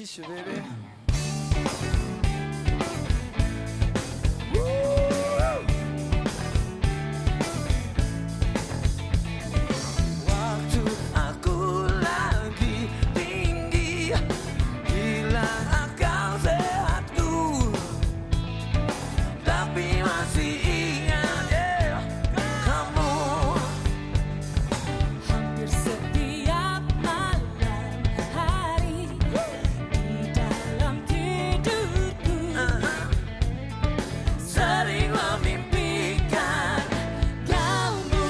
Miss you, baby. Waktu aku lagi tinggi, hilang akal sehatku, tapi masih ingat kamu. Hampir setiap malam hari di dalam tidurku, Sering memimpikan kamu,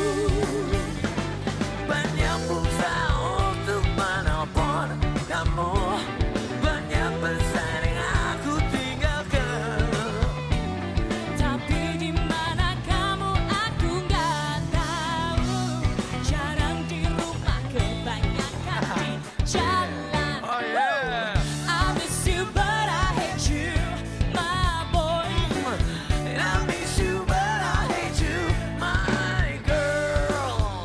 banyak pulsa untuk menelpon kamu, banyak pesan yang aku tinggalkan. tapi di mana kamu aku nggak tahu. Jarang di rumah, kebanyakan di jalan. Oh yeah. I miss you but I hate you, my boy. And I miss you, but I hate you, my girl.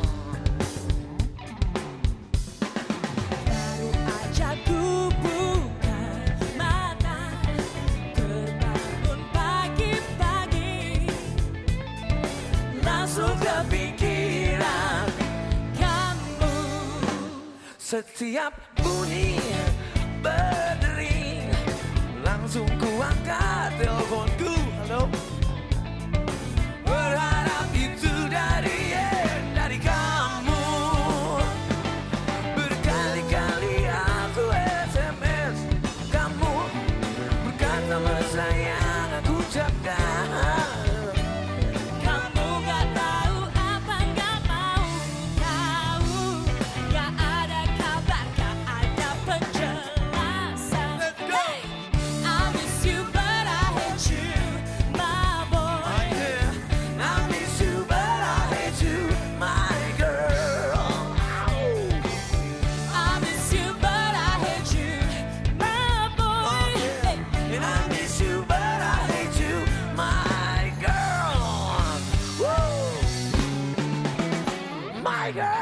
Baru aja ku buka mata, terbangun pagi-pagi, Langsung kepikiran kamu. setiap bunyi berdering, langsung ku angkat teleponku. Halo. Berharap itu dari kamu. Berkali-kali aku SMS kamu, berkata mesra yang aku ucapkan. Kamu gak tahu apa, gak mau tahu. Gak ada kabar, gak ada penjelasan. Let's go. Hey, I miss you but I hate you, my boy. I miss you, but I hate you, my girl. I miss you but I hate you, my boy. Hey, And I miss you, but I hate you, my girl. Woo! My girl.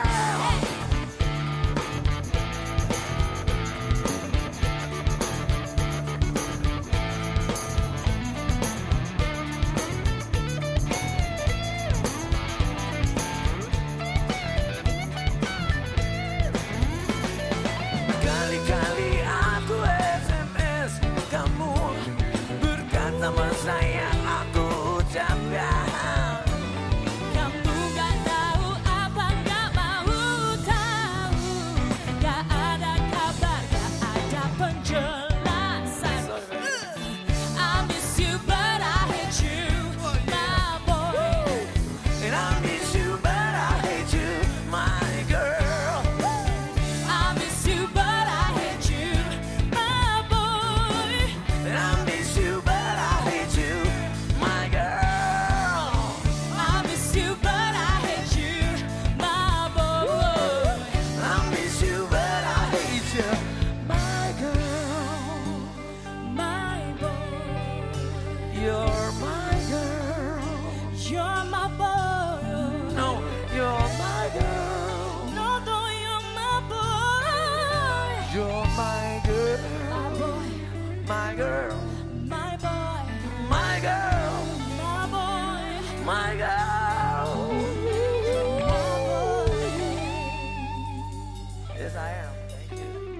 Kali-kali aku SMS kamu, berkata mesra yang aku ucapkan. kamu gak tahu apa, gak mau tahu. Gak ada kabar, gak ada penjelasan. I miss you but I hate you, my boy. And I miss you, but I hate you, my girl. I miss you but I hate you, my boy. And I miss you, but I hate you, my girl. I miss you but I hate you, my boy. I miss you, but I hate you, my girl. My boy, You're my girl. you're my boy. No, you're my girl. No, no, you're my boy. You're my girl. My boy, My girl. my boy, My girl. my boy, My girl. my boy. Yes, I am. Thank you.